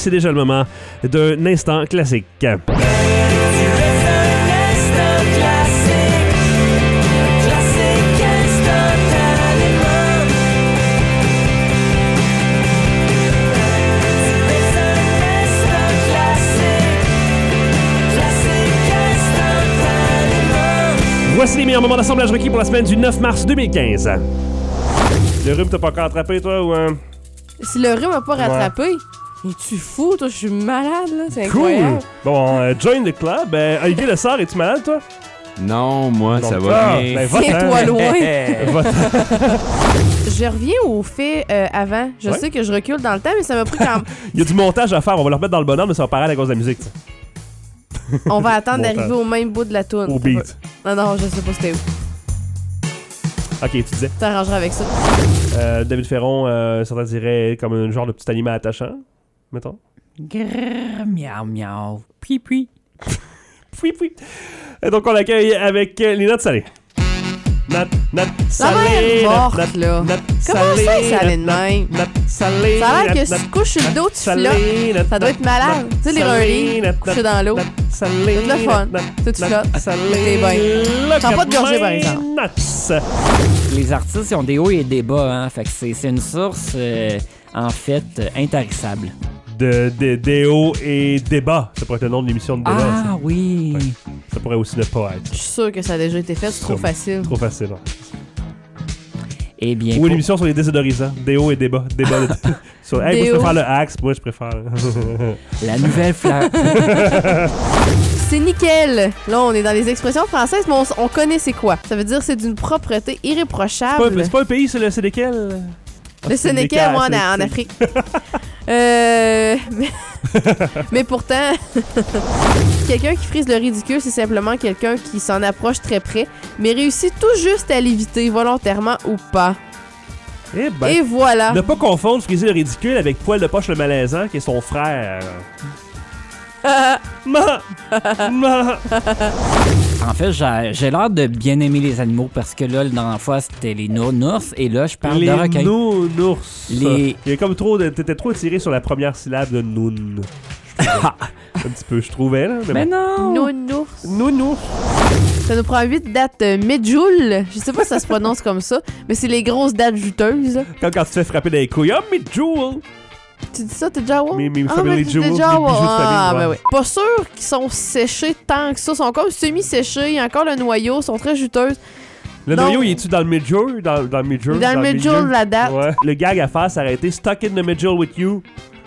c'est déjà le moment d'un instant classique. Voici les meilleurs moments d'assemblage requis pour la semaine du 9 mars 2015. Le rhume t'a pas encore attrapé, toi, ou Si le rhume m'a pas rattrapé, es-tu fou, toi? Je suis malade, là. C'est incroyable. Cool! Bon, join the club. Olivier Lessard, es-tu malade, toi? Non, moi, ça va bien. Tiens-toi loin. Va-t'en. Je reviens au fait avant. Je sais que je recule dans le temps, mais ça m'a pris quand même... Il y a du montage à faire. On va le remettre dans le bonhomme, mais ça va paraître à cause de la musique, t'sais. On va attendre d'arriver au même bout de la toune. Au beat. Non, je sais pas c'était où. Ok, tu disais. T'arrangeras avec ça. David Ferron, certains diraient comme un genre de petit animal attachant, mettons. Grrr, miaou, miaou. Puis, puis. Puis. Et donc, on l'accueille avec les notes salées. Notes La salées. mère morte, là. Comment ça, ça allait de même? Notes salées. Ça a l'air que si tu couches sur le dos, tu flottes. Ça doit être malade. Tu sais, les rurlis, coucher dans l'eau. C'est le fun. Tu flottes. T'es bien. T'as pas de gorgée, par exemple. Les artistes, ils ont des hauts et des bas, hein. Fait que c'est une source, en fait, intarissable. Des hauts et des bas. Ça pourrait être le nom de l'émission de débat. Ah ça. oui. Ouais. Ça pourrait aussi ne pas être. Je suis sûr que ça a déjà été fait. C'est trop facile. Trop facile, hein. Eh bien. Ou une émission sur les désodorisants. Des hauts et des bas. Des bas. Sur, hey, moi, je préfère le Axe. Moi, je préfère. La nouvelle fleur. C'est nickel. Là, on est dans les expressions françaises, mais on connaît c'est quoi. Ça veut dire c'est d'une propreté irréprochable. C'est pas un pays, c'est le Sénégal. Le Sénégal, moi, en Afrique. Mais pourtant, quelqu'un qui frise le ridicule, c'est simplement quelqu'un qui s'en approche très près, mais réussit tout juste à l'éviter, volontairement ou pas. Eh ben, Et voilà. Ne pas confondre friser le ridicule avec Poil de poche le malaisant, qui est son frère. En fait, j'ai l'air de bien aimer les animaux parce que là, la dernière fois, c'était les nounours et là, je parle de requins. Les nounours. Les... Il y a comme t'étais trop attiré sur la première syllabe de noun. Un petit peu, je trouvais, là. Mais non! Nounours. Ça nous prend 8 dates Medjool. Je sais pas si ça se prononce comme ça, mais c'est les grosses dates juteuses. Quand tu te fais frapper dans les couilles, oh, Medjool! Tu dis ça, t'es Jawa? Mes mais family t'es jewels, mes Jawa. bijoux de famille. Ah, Ouais. ben oui. Pas sûr qu'ils sont séchés tant que ça. Ils sont comme semi-séchés. Il y a encore le noyau. Ils sont très juteuses. Le Non. noyau, il est-tu dans le midjour? Dans le midjour? Dans le Medjool, la date. Ouais. Le gag à faire, ça aurait été Stuck in the midjool with you.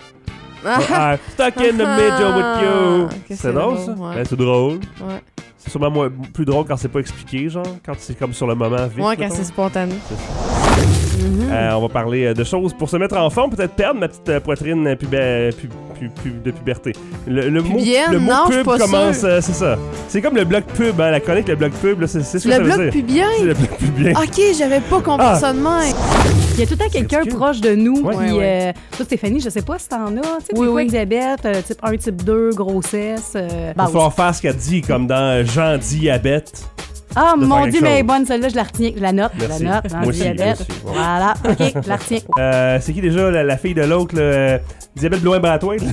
Ah, Stuck in the midjool with you. Ok, C'est drôle, ça? ouais. Ben, c'est drôle. Ouais. C'est sûrement plus drôle quand c'est pas expliqué, genre. Quand c'est comme sur le moment vite. Ouais, quand mettons. c'est spontané. C'est ça. On va parler de choses pour se mettre en forme, peut-être perdre ma petite poitrine de puberté. Le mot non, je suis pub pas commence, sûre. c'est ça. C'est comme le bloc pub, hein, la chronique, le bloc pub, là, c'est ce que Le ça veut bloc dire. pubien. C'est le bloc pubien. Ok, j'avais pas compris Ah. ça de même. Il y a tout le temps quelqu'un ridicule. proche de nous Ouais. qui... Ouais. Toi, Stéphanie, je sais pas si t'en as. Tu sais, Oui, des fois, oui. diabète, type 1, type 2, grossesse. Il bah, va falloir faire ce qu'elle dit, comme dans Jean diabète. Ah, de faire mon quelque Dieu, mais elle est chose. bonne, celle-là, je la retiens. La note, Merci. la note, hein, Moi aussi, diabète. moi aussi, ouais. Voilà, OK, je la retiens. C'est qui déjà la fille de l'autre, là, Isabelle Blouin-Brathwaite?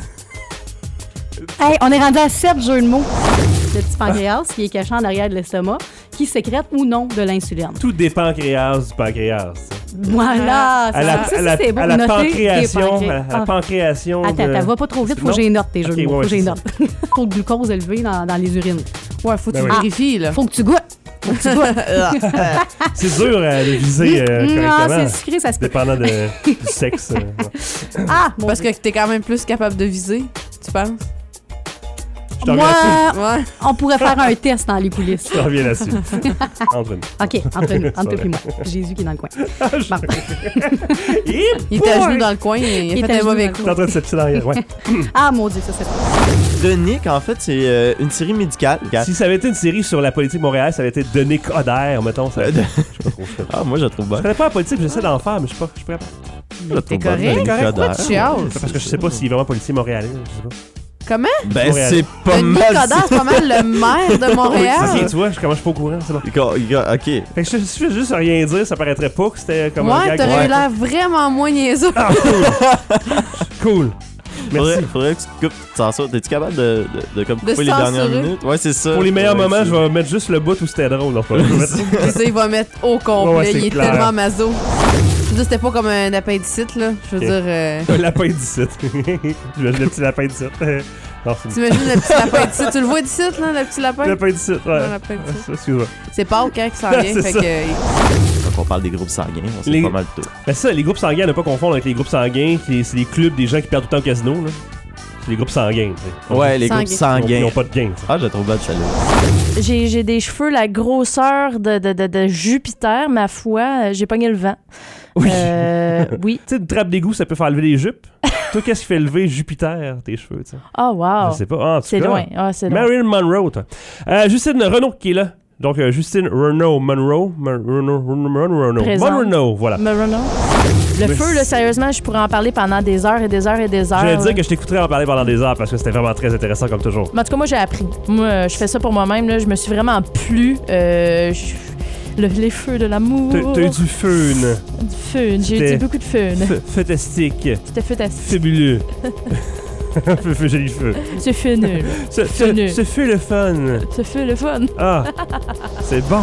Hey, on est rendu à 7 jeux de mots. Le petit pancréas qui est caché en arrière de l'estomac, qui sécrète ou non de l'insuline. Tout dépend pancréas du pancréas. Voilà, À la, ça, à la- c'est beau. à la Noter pancréation. tes À la Ah. pancréation. Attends, va pas trop vite, faut Non? que j'ai note tes jeux de Ok, mots. ouais, Faut que j'ai c'est note. Trop de glucose élevé dans les urines. Ouais, faut que Ben tu oui. vérifies, là. Faut que tu goûtes. Faut que tu goûtes. C'est dur de viser Non, correctement. c'est sucré, ça se peut. Dépendant du sexe. Ouais. Ah, mon Parce Dieu. que t'es quand même plus capable de viser, tu penses? Je te reviens là-dessus. Moi, Ouais. on pourrait faire un test dans les coulisses. Je te reviens là-dessus. Entre nous. OK, entre nous, entre C'est toi et moi. Jésus qui est dans le coin. Il était à genoux dans le coin, il Il a était fait à un genoux mauvais dans coup. T'es en train de se pisser dans l'arrière, ouais. Ah, mon Dieu, ça c'est De Nick, en fait, c'est une série médicale. Si ça avait été une série sur la politique Montréal, ça avait été Denis Coderre, mettons. Ça... Je sais pas trop. Ah, moi, je la trouve Je bonne. connais pas la politique, j'essaie d'en faire, mais je suis pas capable. Je la T'es trouve bonne, correct? Denis Pourquoi Coderre. tu chiales? Parce que je sais pas s'il est vraiment policier montréalais, je sais pas. Comment? Ben, Montréal. c'est pas Denis mal. Coderre, c'est pas mal le maire de Montréal. Ok, tu vois, comment je suis pas au courant, c'est bon. Ok. Fait que si je fais juste rien dire, ça paraîtrait pas que c'était comme un Ouais, gag. t'aurais Ouais. eu l'air vraiment moins niaiseux. Ah, cool. Cool. Merci. Faudrait que tu te coupes, tu t'en sors. T'es-tu capable de comme De couper les dernières censurer. minutes? Ouais, c'est ça. Pour les meilleurs Faudrait moments, que je vais mettre juste le bout où c'était drôle. Non, c'est pas vrai, je vais mettre- C'est ça, il va mettre au complet. Ouais, c'est il est clair. tellement maso. Je veux dire, c'était pas comme un appendicite, là. Je veux Ok. dire. Un lapin d'ici. J'imagine le petit lapin d'ici. Non, c'est T'imagines le petit lapin d'ici? Tu le vois d'ici, là, le petit lapin? le lapin d'ici, ouais. Ouais, le lapin d'ici. Excuse-moi. C'est Pâques, hein, qui s'en vient. C'est Fait ça. que. Quand on parle des groupes sanguins, on sait Les- pas mal tout. Ben ça, les groupes sanguins, à ne pas confondre avec les groupes sanguins, c'est les clubs des gens qui perdent tout le temps au casino, là. C'est les groupes sanguins, tu sais. Ouais, les groupes Sanguins. Ils sanguins. n'ont pas de gain, ça. Ah, je la trouve belle, celle-là. J'ai des cheveux la grosseur de Jupiter, ma foi. J'ai pogné le vent. Oui. Oui. Tu sais, une trappe d'égout, ça peut faire lever les jupes. Toi, qu'est-ce qui fait lever Jupiter, tes cheveux, tu sais? Oh, wow. Je sais pas. Ah, en tout C'est cas, loin. Ah, c'est loin. Marilyn Monroe, toi. Justine Renault qui est là. Donc, Justine Renault Monroe. Renault. Présente. Monroe, voilà. Le Mais feu, là, sérieusement, je pourrais en parler pendant des heures et des heures et des heures. J'allais là. dire que je t'écouterais en parler pendant des heures parce que c'était vraiment très intéressant comme toujours. Mais en tout cas, moi, j'ai appris. Moi, je fais ça pour moi-même. Là. Je me suis vraiment plu. Les feux de l'amour. T'as eu du fun. Du fun. J'ai C'était- eu beaucoup de fun. Fantastique. C'était fantastique. Fabuleux. Feu, joli feu. C'est fun. là. Ce fut le fun. Ça fait le fun. Ah, c'est bon.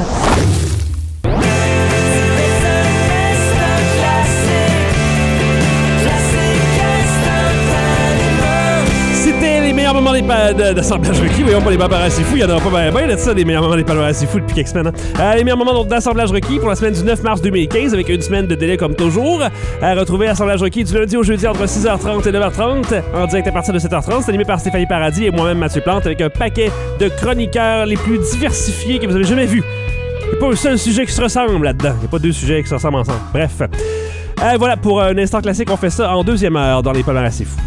C'était les meilleurs moments d'assemblage requis. Voyons pas les paparazzi fous. Il y en aura pas bien de ça, des meilleurs moments des paparazzi fous depuis quelques semaines. Les meilleurs moments d'assemblage requis pour la semaine du 9 mars 2015 avec une semaine de délai comme toujours. À retrouver Assemblage requis du lundi au jeudi entre 6h30 et 9h30 en direct à partir de 7h30. C'est animé par Stéphanie Paradis et moi-même Mathieu Plante avec un paquet de chroniqueurs les plus diversifiés que vous avez jamais vus. Il n'y a pas un seul sujet qui se ressemble là-dedans. Il n'y a pas deux sujets qui se ressemblent ensemble. Bref. Voilà, pour un instant classique, on fait ça en deuxième heure dans les paparazzi fous.